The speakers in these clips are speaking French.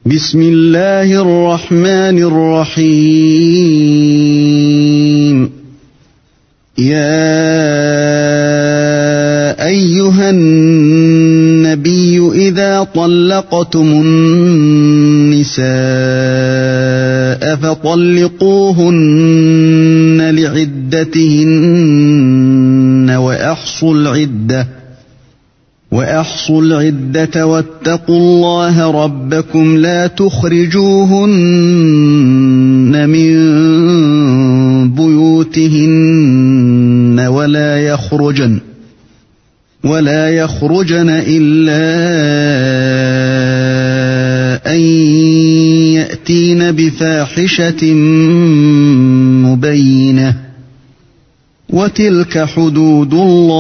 بسم الله الرحمن الرحيم يا أيها النبي إذا طلقتم النساء فطلقوهن لعدتهن وأحصوا العدة واتقوا الله ربكم لا تخرجوهن من بيوتهن ولا يخرجن إلا أن يأتين بفاحشة مبينة وتلك حدود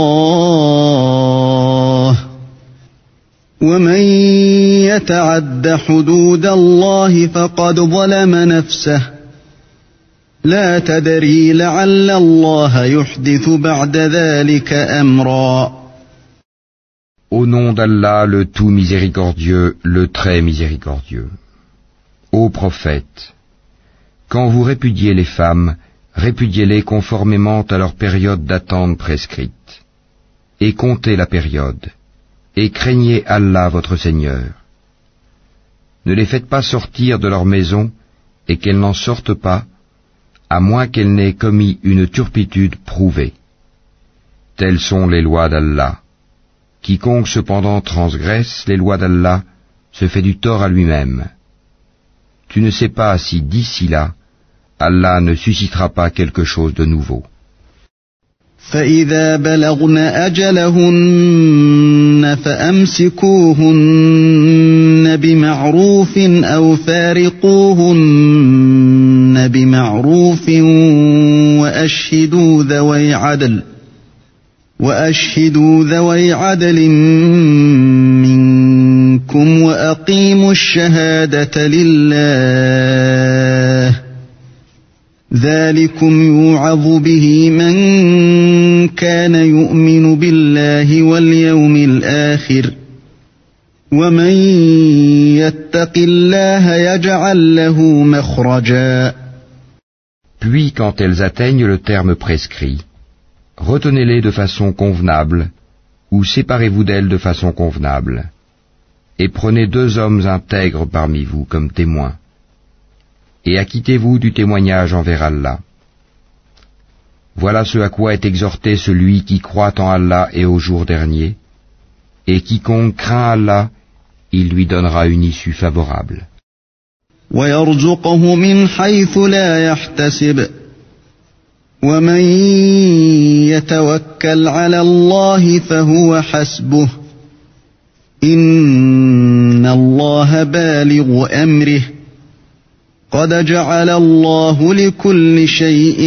الله ومن يتعد حدود الله فقد ظلم نفسه لا تدري لعل الله يحدث بعد ذلك أمرا. Au nom d'Allah, le tout miséricordieux, le très miséricordieux. Ô prophète, quand vous répudiez les femmes, répudiez-les conformément à leur période d'attente prescrite. Et comptez la période, et craignez Allah votre Seigneur. Ne les faites pas sortir de leur maison, et qu'elles n'en sortent pas, à moins qu'elles n'aient commis une turpitude prouvée. Telles sont les lois d'Allah. Quiconque cependant transgresse les lois d'Allah se fait du tort à lui-même. Tu ne sais pas si d'ici là, Allah ne suscitera pas quelque chose de nouveau. فإذا بلغن أجلهن فأمسكوهن بمعروف أو فارقوهن بمعروف وأشهدوا ذوي عدل منكم وأقيموا الشهادة لله ذلكم يوعظ به من كان يؤمن بالله واليوم الآخر ومن يتق الله يجعل له مخرجا. Puis quand elles atteignent le terme prescrit, retenez-les de façon convenable, ou séparez-vous d'elles de façon convenable, et prenez 2 hommes intègres parmi vous comme témoins, et acquittez-vous du témoignage envers Allah. Voilà ce à quoi est exhorté celui qui croit en Allah et au jour dernier, et quiconque craint Allah, il lui donnera une issue favorable. وَيَرْزُقْهُ مِنْ حَيْثُ لَا يَحْتَسِبُ وَمَنْ يَتَوَكَّلْ عَلَى اللَّهِ فَهُوَ حَسْبُهُ إِنَّ اللَّهَ بَالِغُ أَمْرِهِ قَدْ جَعَلَ اللَّهُ لِكُلِّ شَيْءٍ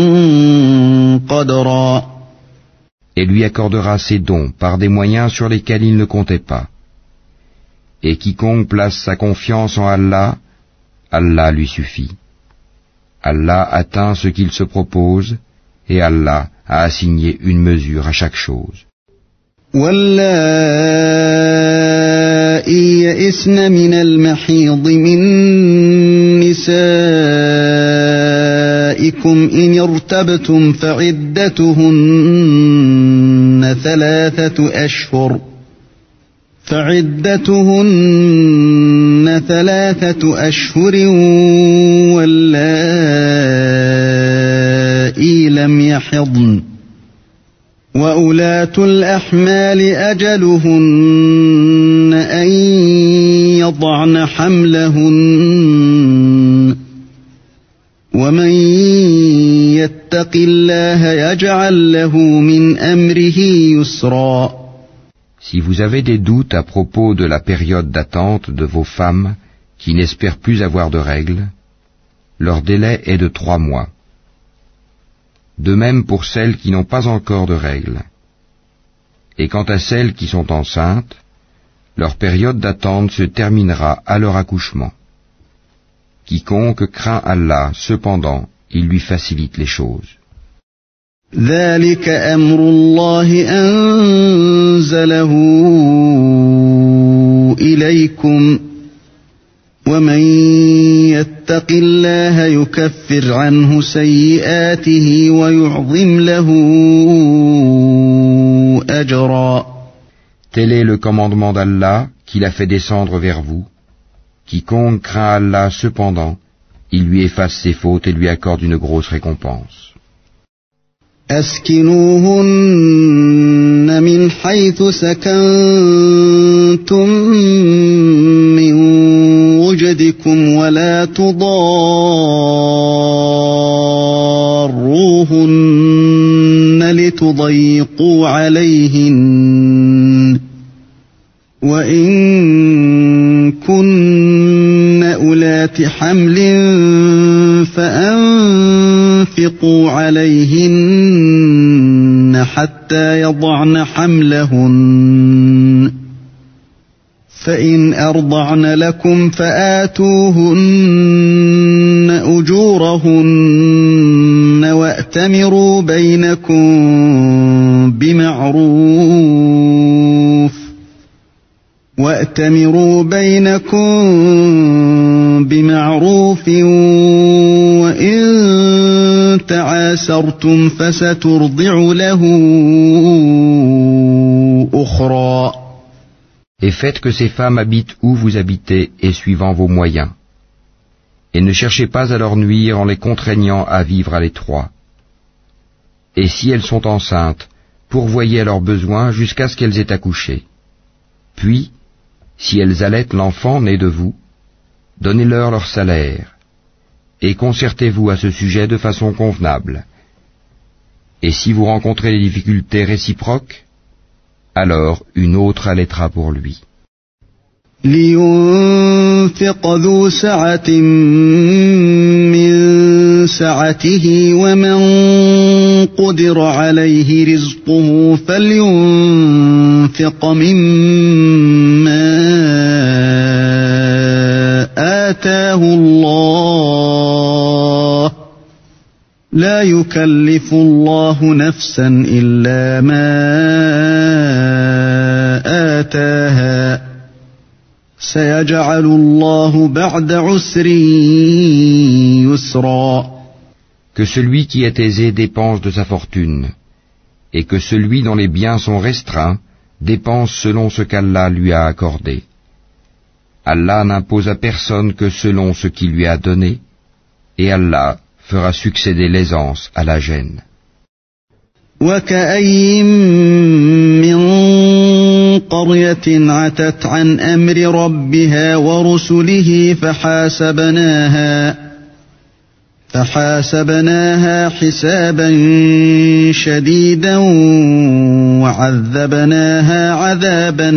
قَدْرًا. Et lui accordera ses dons par des moyens sur lesquels il ne comptait pas. Et quiconque place sa confiance en Allah, Allah lui suffit. Allah atteint ce qu'il se propose, et Allah a assigné une mesure à chaque chose. واللائي يئسن من المحيض من نسائكم إن ارتبتم فعدتهن 3 أشهر واللائي لم يحضن وأولاة الأحمال أجلهن أن يضعن حملهن ومن يتق الله يجعل له من أمره يسرا. Si vous avez des doutes à propos de la période d'attente de vos femmes qui n'espèrent plus avoir de règles, leur délai est de 3 mois. De même pour celles qui n'ont pas encore de règles. Et quant à celles qui sont enceintes, leur période d'attente se terminera à leur accouchement. Quiconque craint Allah, cependant, il lui facilite les choses. ذلك أمر الله أنزله إليكم ومن يتق الله يكفر عنه سيئاته ويعظم له أجرا. Tel est le commandement d'Allah qu'il a fait descendre vers vous. Quiconque craint Allah cependant, il lui efface ses fautes et lui accorde une grosse récompense. أسكنوهن من حيث سكنتم من وجدكم ولا تضاروهن لتضيقوا عليهن وإن كن أولات حمل فأنفقوا عليهن حتى يضعن حملهن فإن أرضعن لكم فآتوهن أجورهن وأتمروا بينكم بمعروف وإن تعاسرتم فسترضع له أخرى. Et faites que ces femmes habitent où vous habitez et suivant vos moyens. Et ne cherchez pas à leur nuire en les contraignant à vivre à l'étroit. Et si elles sont enceintes, pourvoyez à leurs besoins jusqu'à ce qu'elles aient accouché. Puis, si elles allaitent l'enfant né de vous, donnez-leur leur salaire, et concertez-vous à ce sujet de façon convenable. Et si vous rencontrez des difficultés réciproques, alors une autre allaitera pour lui. لينفق ذو سعة من سعته ومن قدر عليه رزقه فلينفق مما آتاه الله لا يكلف الله نفسا إلا ما آتاها سيجعل الله بعد عسر يسرا. Que celui qui est aisé dépense de sa fortune, et que celui dont les biens sont restreints dépense selon ce qu'Allah lui a accordé. Allah n'impose à personne que selon ce qu'il lui a donné, et Allah fera succéder l'aisance à la gêne. وكأين من قرية عتت عن أمر ربها ورسله فحاسبناها حسابا شديدا وعذبناها عذابا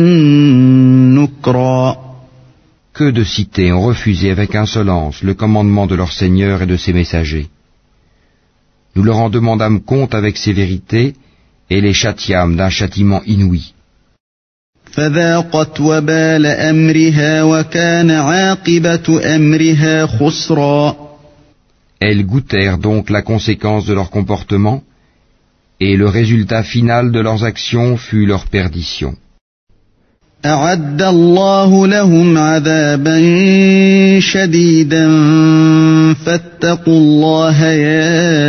نكرا. Que de cités ont refusé avec insolence le commandement de leur Seigneur et de ses messagers. Nous leur en demandâmes compte avec sévérité et les châtiâmes d'un châtiment inouï. فذاقت وبال أمرها وكان عاقبة أمرها خسرا. Elles goûtèrent donc la conséquence de leur comportement, et le résultat final de leurs actions fut leur perdition. أعد الله لهم عذابا شديدا فاتقوا الله يا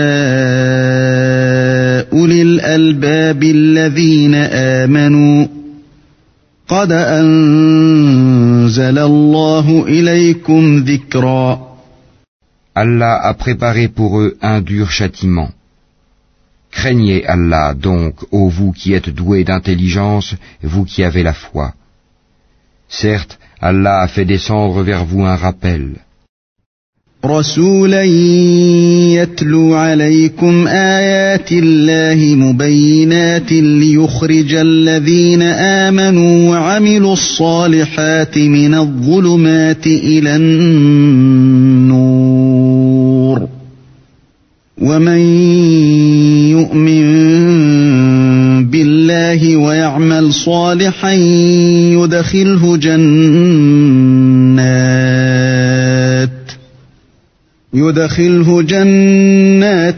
أولي الألباب الذين آمنوا قد أنزل الله إليكم ذكرا. Allah a préparé pour eux un dur châtiment. Craignez Allah donc, ô vous qui êtes doués d'intelligence, vous qui avez la foi. Certes, Allah a fait descendre vers vous un rappel. رسولا يتلو عليكم آيات الله مبينات ليخرج الذين آمنوا وعملوا الصالحات من الظلمات إلى النور ومن يؤمن بالله ويعمل صالحا يدخله جنات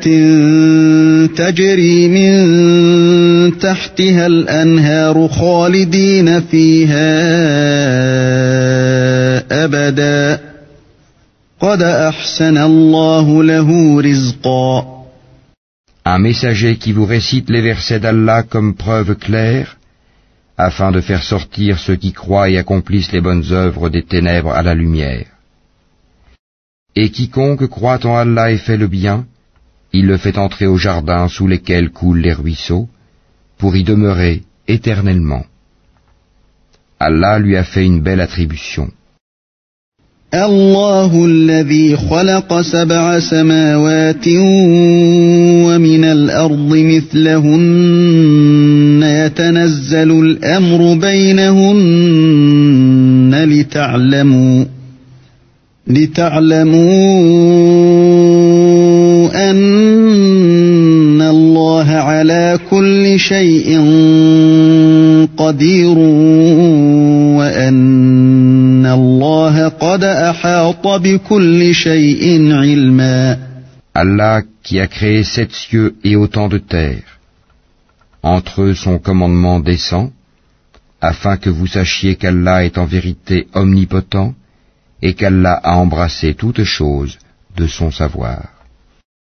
تجري من تحتها الأنهار خالدين فيها أبدا قد أحسن الله له رزقا. Un messager qui vous récite les versets d'Allah comme preuve claire, afin de faire sortir ceux qui croient et accomplissent les bonnes œuvres des ténèbres à la lumière. Et quiconque croit en Allah et fait le bien, il le fait entrer au jardin sous lesquels coulent les ruisseaux, pour y demeurer éternellement. Allah lui a fait une belle attribution. الله الذي خلق 7 سماوات ومن الأرض مثلهن يتنزل الأمر بينهن لتعلموا أن الله على كل شيء قدير وأن الله قد أحاط بكل شيء علما. Allah qui a créé 7 cieux et autant de terres. Entre eux son commandement descend, afin que vous sachiez qu'Allah est en vérité omnipotent et qu'Allah a embrassé toutes choses de son savoir.